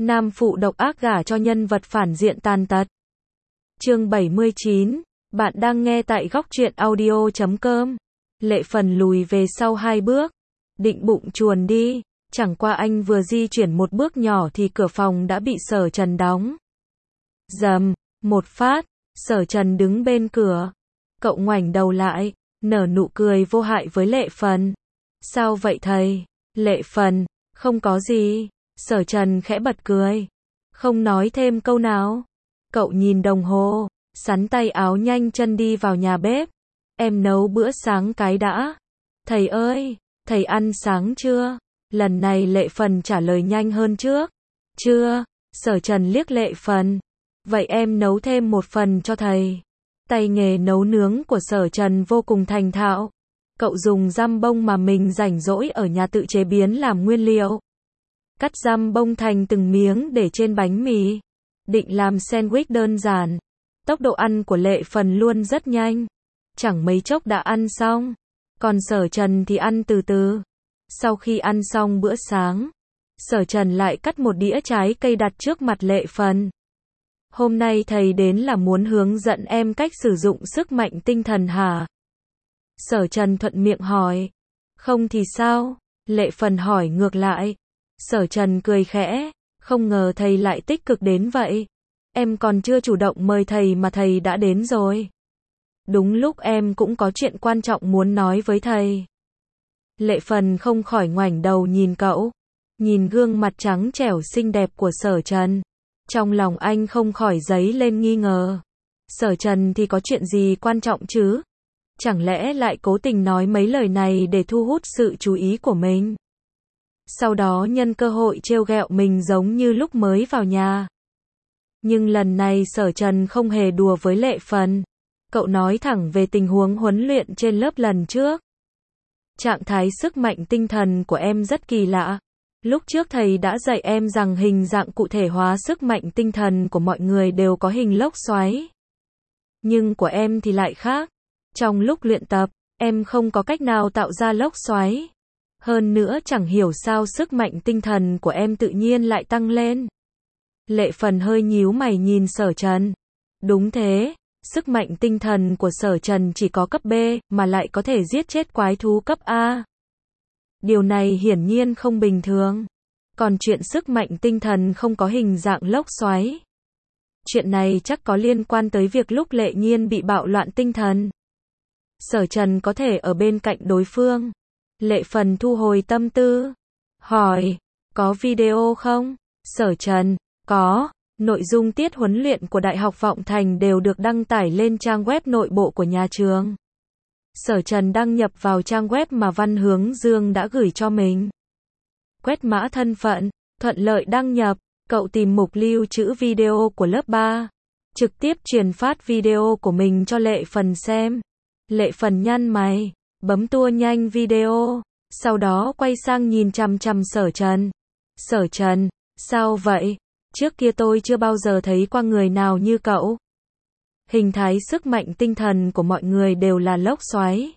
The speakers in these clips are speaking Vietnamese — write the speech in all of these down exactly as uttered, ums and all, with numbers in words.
Nam phụ độc ác gả cho nhân vật phản diện tàn tật. Chương bảy mươi chín, bạn đang nghe tại góc truyện audio chấm com. Lệ Phần lùi về sau hai bước, định bụng chuồn đi, chẳng qua anh vừa di chuyển một bước nhỏ thì cửa phòng đã bị Sở Trần đóng. Rầm, một phát, Sở Trần đứng bên cửa. Cậu ngoảnh đầu lại, nở nụ cười vô hại với Lệ Phần. Sao vậy thầy? Lệ Phần, không có gì. Sở Trần khẽ bật cười. Không nói thêm câu nào. Cậu nhìn đồng hồ, sắn tay áo nhanh chân đi vào nhà bếp. Em nấu bữa sáng cái đã. Thầy ơi, thầy ăn sáng chưa? Lần này Lệ Phần trả lời nhanh hơn trước. Chưa. Sở Trần liếc Lệ Phần. Vậy em nấu thêm một phần cho thầy. Tay nghề nấu nướng của Sở Trần vô cùng thành thạo. Cậu dùng giam bông mà mình rảnh rỗi ở nhà tự chế biến làm nguyên liệu. Cắt giam bông thành từng miếng để trên bánh mì. Định làm sandwich đơn giản. Tốc độ ăn của Lệ Phần luôn rất nhanh. Chẳng mấy chốc đã ăn xong. Còn Sở Trần thì ăn từ từ. Sau khi ăn xong bữa sáng, Sở Trần lại cắt một đĩa trái cây đặt trước mặt Lệ Phần. Hôm nay thầy đến là muốn hướng dẫn em cách sử dụng sức mạnh tinh thần hả? Sở Trần thuận miệng hỏi. Không thì sao? Lệ Phần hỏi ngược lại. Sở Trần cười khẽ. Không ngờ thầy lại tích cực đến vậy. Em còn chưa chủ động mời thầy mà thầy đã đến rồi. Đúng lúc em cũng có chuyện quan trọng muốn nói với thầy. Lệ Phần không khỏi ngoảnh đầu nhìn cậu. Nhìn gương mặt trắng trẻo xinh đẹp của Sở Trần. Trong lòng anh không khỏi dấy lên nghi ngờ. Sở Trần thì có chuyện gì quan trọng chứ? Chẳng lẽ lại cố tình nói mấy lời này để thu hút sự chú ý của mình? Sau đó nhân cơ hội trêu ghẹo mình giống như lúc mới vào nhà. Nhưng lần này Sở Trần không hề đùa với Lệ Phần. Cậu nói thẳng về tình huống huấn luyện trên lớp lần trước. Trạng thái sức mạnh tinh thần của em rất kỳ lạ. Lúc trước thầy đã dạy em rằng hình dạng cụ thể hóa sức mạnh tinh thần của mọi người đều có hình lốc xoáy. Nhưng của em thì lại khác. Trong lúc luyện tập, em không có cách nào tạo ra lốc xoáy. Hơn nữa chẳng hiểu sao sức mạnh tinh thần của em tự nhiên lại tăng lên. Lệ Phần hơi nhíu mày nhìn Sở Trần. Đúng thế, sức mạnh tinh thần của Sở Trần chỉ có cấp B, mà lại có thể giết chết quái thú cấp A. Điều này hiển nhiên không bình thường. Còn chuyện sức mạnh tinh thần không có hình dạng lốc xoáy. Chuyện này chắc có liên quan tới việc lúc Lệ Nhiên bị bạo loạn tinh thần. Sở Trần có thể ở bên cạnh đối phương. Lệ Phần thu hồi tâm tư. Hỏi, có video không? Sở Trần, có. Nội dung tiết huấn luyện của Đại học Vọng Thành đều được đăng tải lên trang web nội bộ của nhà trường. Sở Trần đăng nhập vào trang web mà Văn Hướng Dương đã gửi cho mình. Quét mã thân phận, thuận lợi đăng nhập, cậu tìm mục lưu trữ video của lớp ba. Trực tiếp truyền phát video của mình cho Lệ Phần xem. Lệ Phần nhăn mày, bấm tua nhanh video, sau đó quay sang nhìn chằm chằm Sở Trần. Sở Trần, sao vậy? Trước kia tôi chưa bao giờ thấy qua người nào như cậu. Hình thái sức mạnh tinh thần của mọi người đều là lốc xoáy.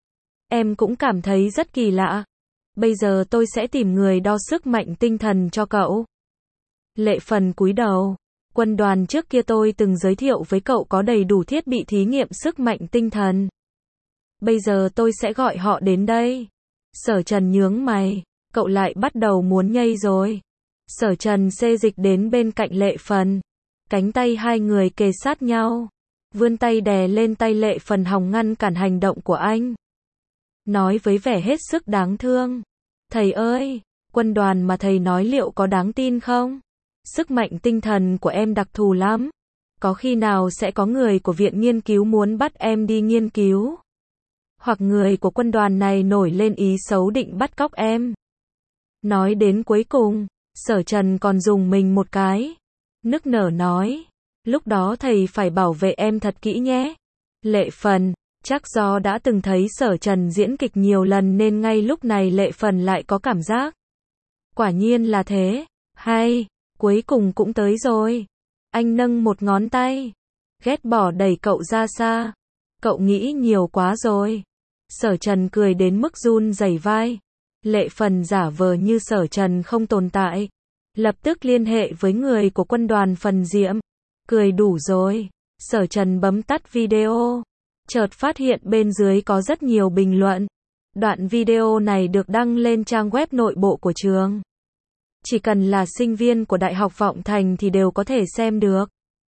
Em cũng cảm thấy rất kỳ lạ. Bây giờ tôi sẽ tìm người đo sức mạnh tinh thần cho cậu. Lệ Phần cúi đầu. Quân đoàn trước kia tôi từng giới thiệu với cậu có đầy đủ thiết bị thí nghiệm sức mạnh tinh thần. Bây giờ tôi sẽ gọi họ đến đây. Sở Trần nhướng mày. Cậu lại bắt đầu muốn nhây rồi. Sở Trần xê dịch đến bên cạnh Lệ Phần. Cánh tay hai người kề sát nhau. Vươn tay đè lên tay Lệ Phần hòng ngăn cản hành động của anh. Nói với vẻ hết sức đáng thương. Thầy ơi, quân đoàn mà thầy nói liệu có đáng tin không? Sức mạnh tinh thần của em đặc thù lắm. Có khi nào sẽ có người của viện nghiên cứu muốn bắt em đi nghiên cứu? Hoặc người của quân đoàn này nổi lên ý xấu định bắt cóc em? Nói đến cuối cùng, Sở Trần còn dùng mình một cái. Nức nở nói. Lúc đó thầy phải bảo vệ em thật kỹ nhé. Lệ Phần, chắc do đã từng thấy Sở Trần diễn kịch nhiều lần nên ngay lúc này Lệ Phần lại có cảm giác. Quả nhiên là thế. Hay, cuối cùng cũng tới rồi. Anh nâng một ngón tay. Ghét bỏ đẩy cậu ra xa. Cậu nghĩ nhiều quá rồi. Sở Trần cười đến mức run rẩy vai. Lệ Phần giả vờ như Sở Trần không tồn tại. Lập tức liên hệ với người của quân đoàn Phần Diệm. Cười đủ rồi. Sở Trần bấm tắt video. Chợt phát hiện bên dưới có rất nhiều bình luận. Đoạn video này được đăng lên trang web nội bộ của trường. Chỉ cần là sinh viên của Đại học Vọng Thành thì đều có thể xem được.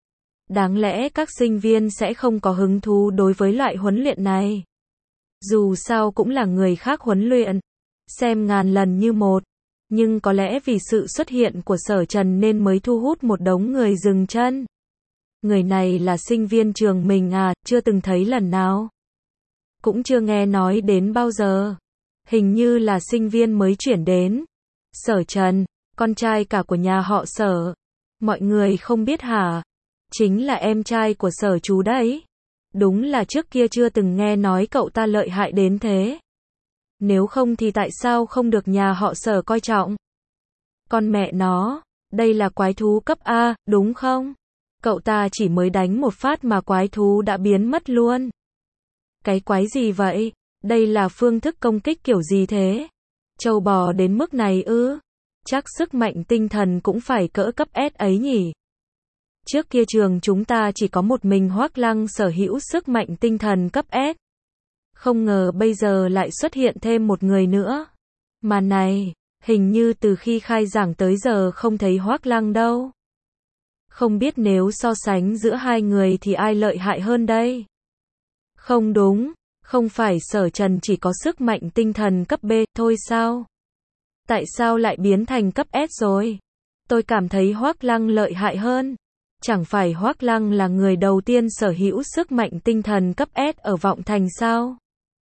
Đáng lẽ các sinh viên sẽ không có hứng thú đối với loại huấn luyện này. Dù sao cũng là người khác huấn luyện. Xem ngàn lần như một. Nhưng có lẽ vì sự xuất hiện của Sở Trần nên mới thu hút một đống người dừng chân. Người này là sinh viên trường mình à, chưa từng thấy lần nào. Cũng chưa nghe nói đến bao giờ. Hình như là sinh viên mới chuyển đến. Sở Trần, con trai cả của nhà họ Sở. Mọi người không biết hả? Chính là em trai của Sở chú đấy. Đúng là trước kia chưa từng nghe nói cậu ta lợi hại đến thế. Nếu không thì tại sao không được nhà họ Sở coi trọng? Con mẹ nó, đây là quái thú cấp A, đúng không? Cậu ta chỉ mới đánh một phát mà quái thú đã biến mất luôn. Cái quái gì vậy? Đây là phương thức công kích kiểu gì thế? Trâu bò đến mức này ư? Chắc sức mạnh tinh thần cũng phải cỡ cấp S ấy nhỉ? Trước kia trường chúng ta chỉ có một mình Hoắc Lăng sở hữu sức mạnh tinh thần cấp S. Không ngờ bây giờ lại xuất hiện thêm một người nữa. Mà này, hình như từ khi khai giảng tới giờ không thấy Hoắc Lăng đâu. Không biết nếu so sánh giữa hai người thì ai lợi hại hơn đây? Không đúng, không phải Sở Trần chỉ có sức mạnh tinh thần cấp B thôi sao? Tại sao lại biến thành cấp S rồi? Tôi cảm thấy Hoắc Lăng lợi hại hơn. Chẳng phải Hoắc Lăng là người đầu tiên sở hữu sức mạnh tinh thần cấp S ở Vọng Thành sao?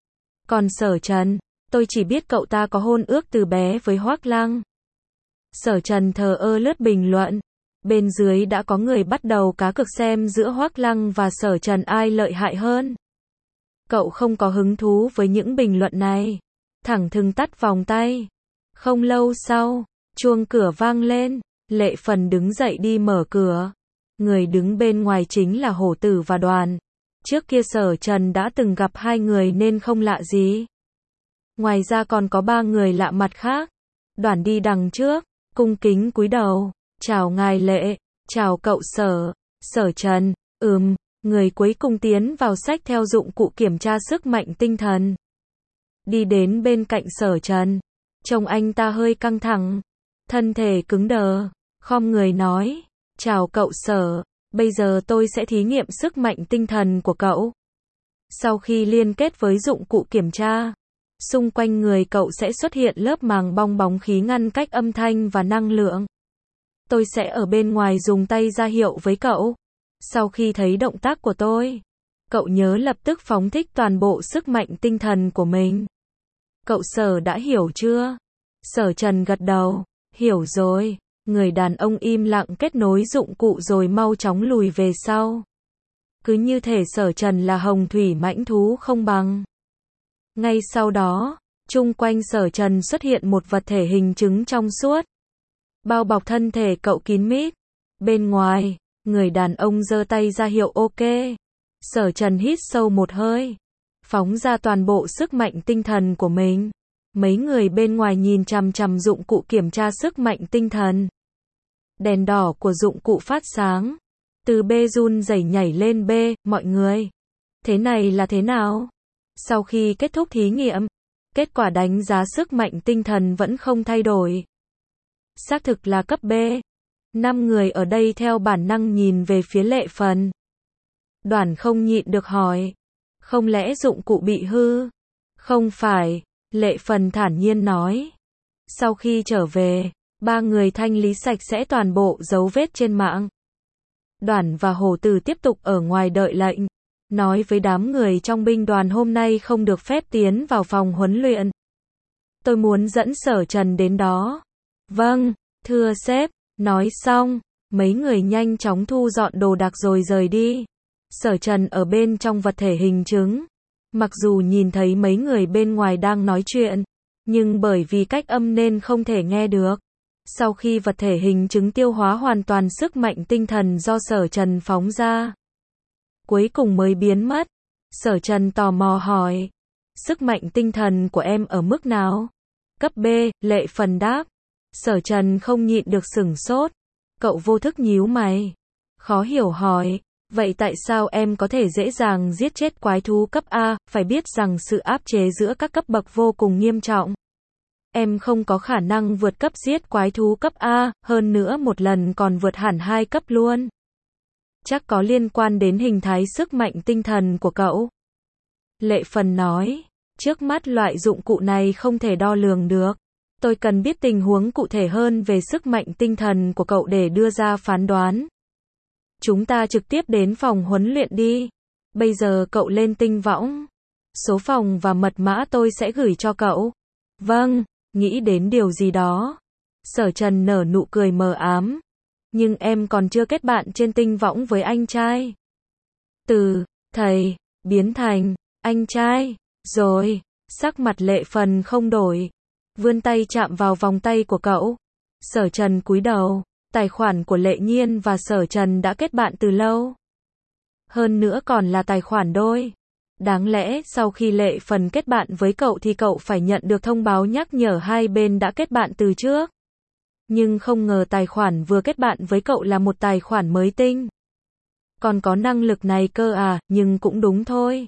Còn Sở Trần, tôi chỉ biết cậu ta có hôn ước từ bé với Hoắc Lăng. Sở Trần thờ ơ lướt bình luận. Bên dưới đã có người bắt đầu cá cược xem giữa Hoắc Lăng và Sở Trần ai lợi hại hơn. Cậu không có hứng thú với những bình luận này. Thẳng thừng tắt vòng tay. Không lâu sau, chuông cửa vang lên. Lệ Phần đứng dậy đi mở cửa. Người đứng bên ngoài chính là Hổ Tử và Đoàn. Trước kia Sở Trần đã từng gặp hai người nên không lạ gì. Ngoài ra còn có ba người lạ mặt khác. Đoàn đi đằng trước, cung kính cúi đầu. Chào ngài Lệ, chào cậu Sở. Sở Trần, ừm, người cuối cùng tiến vào xách theo dụng cụ kiểm tra sức mạnh tinh thần. Đi đến bên cạnh Sở Trần. Trông anh ta hơi căng thẳng. Thân thể cứng đờ. Khom người nói. Chào cậu Sở, bây giờ tôi sẽ thí nghiệm sức mạnh tinh thần của cậu. Sau khi liên kết với dụng cụ kiểm tra, xung quanh người cậu sẽ xuất hiện lớp màng bong bóng khí ngăn cách âm thanh và năng lượng. Tôi sẽ ở bên ngoài dùng tay ra hiệu với cậu. Sau khi thấy động tác của tôi, cậu nhớ lập tức phóng thích toàn bộ sức mạnh tinh thần của mình. Cậu Sở đã hiểu chưa? Sở Trần gật đầu. Hiểu rồi. Người đàn ông im lặng kết nối dụng cụ rồi mau chóng lùi về sau. Cứ như thể Sở Trần là hồng thủy mãnh thú không bằng. Ngay sau đó, chung quanh Sở Trần xuất hiện một vật thể hình trứng trong suốt. Bao bọc thân thể cậu kín mít. Bên ngoài, người đàn ông giơ tay ra hiệu ok. Sở Trần hít sâu một hơi. Phóng ra toàn bộ sức mạnh tinh thần của mình. Mấy người bên ngoài nhìn chằm chằm dụng cụ kiểm tra sức mạnh tinh thần. Đèn đỏ của dụng cụ phát sáng. Từ B run rẩy nhảy lên B, mọi người. Thế này là thế nào? Sau khi kết thúc thí nghiệm, kết quả đánh giá sức mạnh tinh thần vẫn không thay đổi. Xác thực là cấp B. Năm người ở đây theo bản năng nhìn về phía Lệ Phần. Đoàn không nhịn được hỏi. Không lẽ dụng cụ bị hư? Không phải, Lệ Phần thản nhiên nói. Sau khi trở về, ba người thanh lý sạch sẽ toàn bộ dấu vết trên mạng. Đoàn và Hổ Tử tiếp tục ở ngoài đợi lệnh. Nói với đám người trong binh đoàn hôm nay không được phép tiến vào phòng huấn luyện. Tôi muốn dẫn Sở Trần đến đó. Vâng, thưa sếp. Nói xong, mấy người nhanh chóng thu dọn đồ đạc rồi rời đi. Sở Trần ở bên trong vật thể hình trứng. Mặc dù nhìn thấy mấy người bên ngoài đang nói chuyện, nhưng bởi vì cách âm nên không thể nghe được. Sau khi vật thể hình trứng tiêu hóa hoàn toàn sức mạnh tinh thần do Sở Trần phóng ra, cuối cùng mới biến mất. Sở Trần tò mò hỏi. Sức mạnh tinh thần của em ở mức nào? Cấp B, Lệ Phần đáp. Sở Trần không nhịn được sửng sốt. Cậu vô thức nhíu mày. Khó hiểu hỏi, vậy tại sao em có thể dễ dàng giết chết quái thú cấp A, phải biết rằng sự áp chế giữa các cấp bậc vô cùng nghiêm trọng. Em không có khả năng vượt cấp giết quái thú cấp A, hơn nữa một lần còn vượt hẳn hai cấp luôn. Chắc có liên quan đến hình thái sức mạnh tinh thần của cậu. Lệ Phần nói, trước mắt loại dụng cụ này không thể đo lường được. Tôi cần biết tình huống cụ thể hơn về sức mạnh tinh thần của cậu để đưa ra phán đoán. Chúng ta trực tiếp đến phòng huấn luyện đi. Bây giờ cậu lên tinh võng. Số phòng và mật mã tôi sẽ gửi cho cậu. Vâng, nghĩ đến điều gì đó. Sở Trần nở nụ cười mờ ám. Nhưng em còn chưa kết bạn trên tinh võng với anh trai. Từ thầy biến thành anh trai. Rồi, sắc mặt Lệ Phần không đổi. Vươn tay chạm vào vòng tay của cậu. Sở Trần cúi đầu. Tài khoản của Lệ Nhiên và Sở Trần đã kết bạn từ lâu. Hơn nữa còn là tài khoản đôi. Đáng lẽ sau khi Lệ Phần kết bạn với cậu thì cậu phải nhận được thông báo nhắc nhở hai bên đã kết bạn từ trước. Nhưng không ngờ tài khoản vừa kết bạn với cậu là một tài khoản mới tinh. Còn có năng lực này cơ à, nhưng cũng đúng thôi.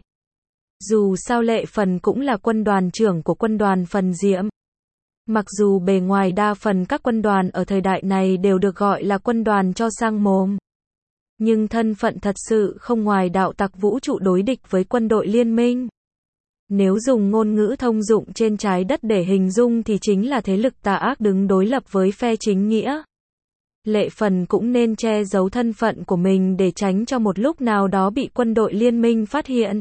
Dù sao Lệ Phần cũng là quân đoàn trưởng của quân đoàn Phần Diệm. Mặc dù bề ngoài đa phần các quân đoàn ở thời đại này đều được gọi là quân đoàn cho sang mồm. Nhưng thân phận thật sự không ngoài đạo tặc vũ trụ đối địch với quân đội liên minh. Nếu dùng ngôn ngữ thông dụng trên trái đất để hình dung thì chính là thế lực tà ác đứng đối lập với phe chính nghĩa. Lệ Phần cũng nên che giấu thân phận của mình để tránh cho một lúc nào đó bị quân đội liên minh phát hiện.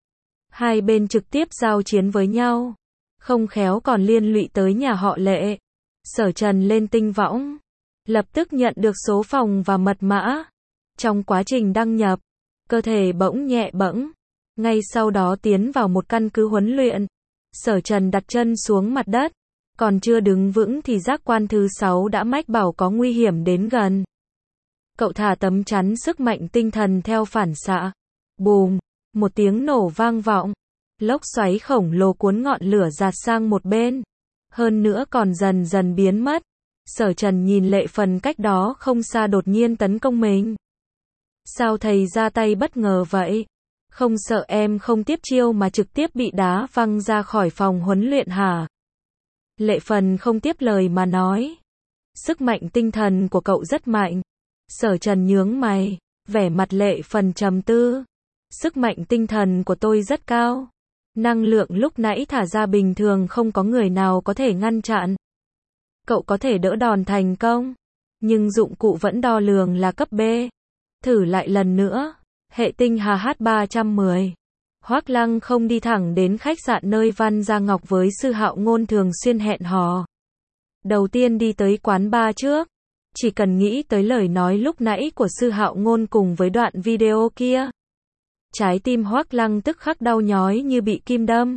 Hai bên trực tiếp giao chiến với nhau. Không khéo còn liên lụy tới nhà họ Lệ. Sở Trần lên tinh võng. Lập tức nhận được số phòng và mật mã. Trong quá trình đăng nhập, cơ thể bỗng nhẹ bẫng. Ngay sau đó tiến vào một căn cứ huấn luyện. Sở Trần đặt chân xuống mặt đất. Còn chưa đứng vững thì giác quan thứ sáu đã mách bảo có nguy hiểm đến gần. Cậu thả tấm chắn sức mạnh tinh thần theo phản xạ. Bùm, một tiếng nổ vang vọng. Lốc xoáy khổng lồ cuốn ngọn lửa dạt sang một bên. Hơn nữa còn dần dần biến mất. Sở Trần nhìn Lệ Phần cách đó không xa đột nhiên tấn công mình. Sao thầy ra tay bất ngờ vậy? Không sợ em không tiếp chiêu mà trực tiếp bị đá văng ra khỏi phòng huấn luyện hả? Lệ Phần không tiếp lời mà nói. Sức mạnh tinh thần của cậu rất mạnh. Sở Trần nhướng mày, vẻ mặt Lệ Phần trầm tư. Sức mạnh tinh thần của tôi rất cao. Năng lượng lúc nãy thả ra bình thường không có người nào có thể ngăn chặn. Cậu có thể đỡ đòn thành công. Nhưng dụng cụ vẫn đo lường là cấp B. Thử lại lần nữa. Hệ tinh H H ba trăm mười. Hoắc Lăng không đi thẳng đến khách sạn nơi Văn Gia Ngọc với Sư Hạo Ngôn thường xuyên hẹn hò. Đầu tiên đi tới quán bar trước. Chỉ cần nghĩ tới lời nói lúc nãy của Sư Hạo Ngôn cùng với đoạn video kia. Trái tim Hoắc Lăng tức khắc đau nhói như bị kim đâm.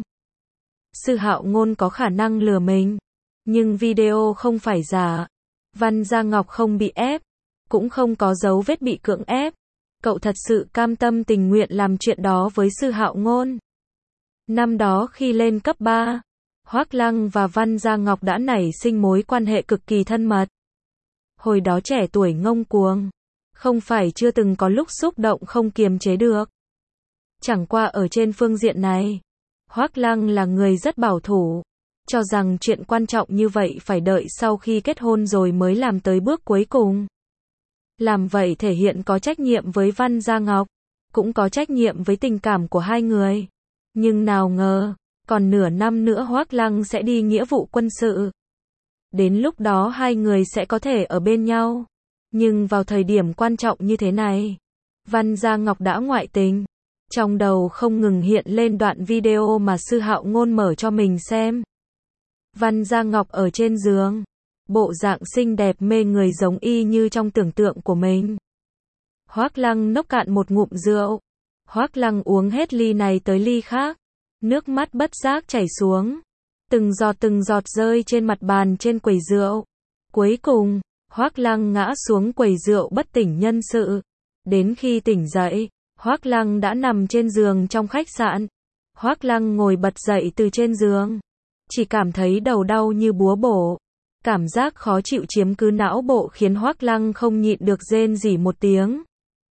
Sư Hạo Ngôn có khả năng lừa mình. Nhưng video không phải giả. Văn Gia Ngọc không bị ép. Cũng không có dấu vết bị cưỡng ép. Cậu thật sự cam tâm tình nguyện làm chuyện đó với Sư Hạo Ngôn. Năm đó khi lên cấp ba, Hoắc Lăng và Văn Gia Ngọc đã nảy sinh mối quan hệ cực kỳ thân mật. Hồi đó trẻ tuổi ngông cuồng. Không phải chưa từng có lúc xúc động không kiềm chế được. Chẳng qua ở trên phương diện này, Hoắc Lăng là người rất bảo thủ. Cho rằng chuyện quan trọng như vậy phải đợi sau khi kết hôn rồi mới làm tới bước cuối cùng. Làm vậy thể hiện có trách nhiệm với Văn Gia Ngọc, cũng có trách nhiệm với tình cảm của hai người. Nhưng nào ngờ, còn nửa năm nữa Hoắc Lăng sẽ đi nghĩa vụ quân sự. Đến lúc đó hai người sẽ có thể ở bên nhau. Nhưng vào thời điểm quan trọng như thế này, Văn Gia Ngọc đã ngoại tình. Trong đầu không ngừng hiện lên đoạn video mà Sư Hạo Ngôn mở cho mình xem. Văn Gia Ngọc ở trên giường. Bộ dạng xinh đẹp mê người giống y như trong tưởng tượng của mình. Hoắc Lăng nốc cạn một ngụm rượu. Hoắc Lăng uống hết ly này tới ly khác. Nước mắt bất giác chảy xuống. Từng giọt từng giọt rơi trên mặt bàn trên quầy rượu. Cuối cùng, Hoắc Lăng ngã xuống quầy rượu bất tỉnh nhân sự. Đến khi tỉnh dậy, Hoắc Lăng đã nằm trên giường trong khách sạn. Hoắc Lăng ngồi bật dậy từ trên giường. Chỉ cảm thấy đầu đau như búa bổ. Cảm giác khó chịu chiếm cứ não bộ khiến Hoắc Lăng không nhịn được rên rỉ một tiếng.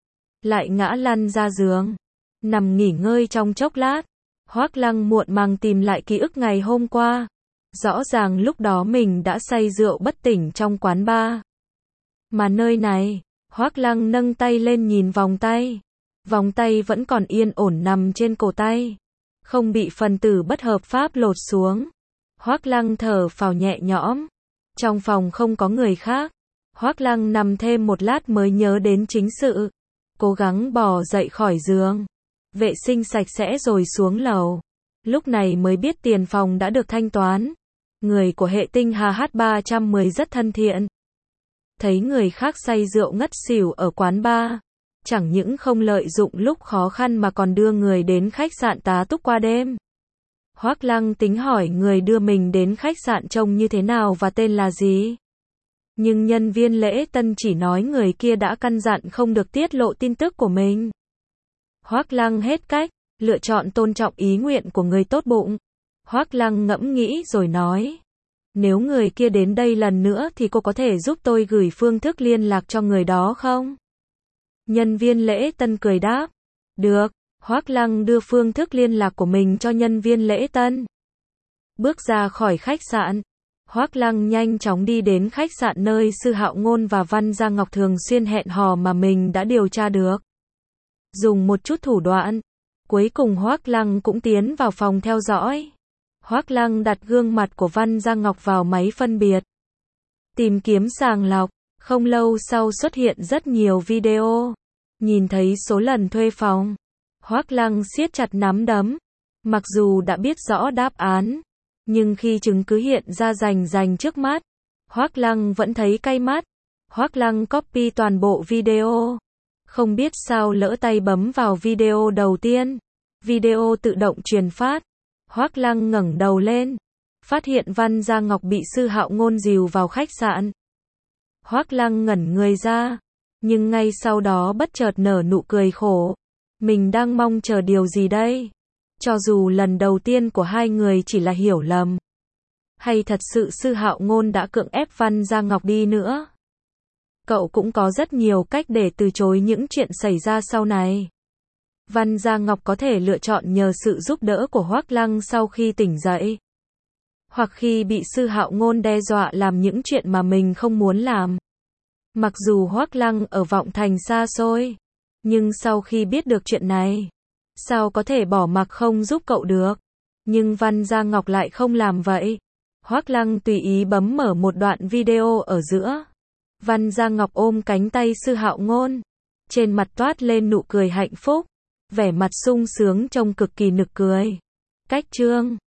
Lại ngã lăn ra giường, nằm nghỉ ngơi trong chốc lát. Hoắc Lăng muộn màng tìm lại ký ức ngày hôm qua. Rõ ràng lúc đó mình đã say rượu bất tỉnh trong quán bar. Mà nơi này, Hoắc Lăng nâng tay lên nhìn vòng tay. Vòng tay vẫn còn yên ổn nằm trên cổ tay, không bị phần tử bất hợp pháp lột xuống. Hoắc Lăng thở phào nhẹ nhõm. Trong phòng không có người khác. Hoắc Lăng nằm thêm một lát mới nhớ đến chính sự. Cố gắng bò dậy khỏi giường, vệ sinh sạch sẽ rồi xuống lầu. Lúc này mới biết tiền phòng đã được thanh toán. Người của hệ tinh H H ba một không rất thân thiện. Thấy người khác say rượu ngất xỉu ở quán bar, chẳng những không lợi dụng lúc khó khăn mà còn đưa người đến khách sạn tá túc qua đêm. Hoắc Lăng tính hỏi người đưa mình đến khách sạn trông như thế nào và tên là gì. Nhưng nhân viên lễ tân chỉ nói người kia đã căn dặn không được tiết lộ tin tức của mình. Hoắc Lăng hết cách, lựa chọn tôn trọng ý nguyện của người tốt bụng. Hoắc Lăng ngẫm nghĩ rồi nói, nếu người kia đến đây lần nữa thì cô có thể giúp tôi gửi phương thức liên lạc cho người đó không? Nhân viên lễ tân cười đáp, được. Hoắc Lăng đưa phương thức liên lạc của mình cho nhân viên lễ tân. Bước ra khỏi khách sạn, Hoắc Lăng nhanh chóng đi đến khách sạn nơi Sư Hạo Ngôn và Văn Gia Ngọc thường xuyên hẹn hò mà mình đã điều tra được. Dùng một chút thủ đoạn, cuối cùng Hoắc Lăng cũng tiến vào phòng theo dõi. Hoắc Lăng đặt gương mặt của Văn Gia Ngọc vào máy phân biệt, tìm kiếm sàng lọc. Không lâu sau xuất hiện rất nhiều video. Nhìn thấy số lần thuê phòng, Hoắc Lăng siết chặt nắm đấm. Mặc dù đã biết rõ đáp án, nhưng khi chứng cứ hiện ra rành rành trước mắt, Hoắc Lăng vẫn thấy cay mắt. Hoắc Lăng copy toàn bộ video. Không biết sao lỡ tay bấm vào video đầu tiên. Video tự động truyền phát. Hoắc Lăng ngẩng đầu lên, phát hiện Văn Gia Ngọc bị Sư Hạo Ngôn dìu vào khách sạn. Hoắc Lăng ngẩn người ra, nhưng ngay sau đó bất chợt nở nụ cười khổ. Mình đang mong chờ điều gì đây? Cho dù lần đầu tiên của hai người chỉ là hiểu lầm, hay thật sự Sư Hạo Ngôn đã cưỡng ép Văn Gia Ngọc đi nữa. Cậu cũng có rất nhiều cách để từ chối những chuyện xảy ra sau này. Văn Gia Ngọc có thể lựa chọn nhờ sự giúp đỡ của Hoắc Lăng sau khi tỉnh dậy, hoặc khi bị Sư Hạo Ngôn đe dọa làm những chuyện mà mình không muốn làm. Mặc dù Hoắc Lăng ở Vọng Thành xa xôi, nhưng sau khi biết được chuyện này, sao có thể bỏ mặc không giúp cậu được. Nhưng Văn Gia Ngọc lại không làm vậy. Hoắc Lăng tùy ý bấm mở một đoạn video ở giữa. Văn Gia Ngọc ôm cánh tay Sư Hạo Ngôn, trên mặt toát lên nụ cười hạnh phúc, vẻ mặt sung sướng trông cực kỳ nực cười. Cách chương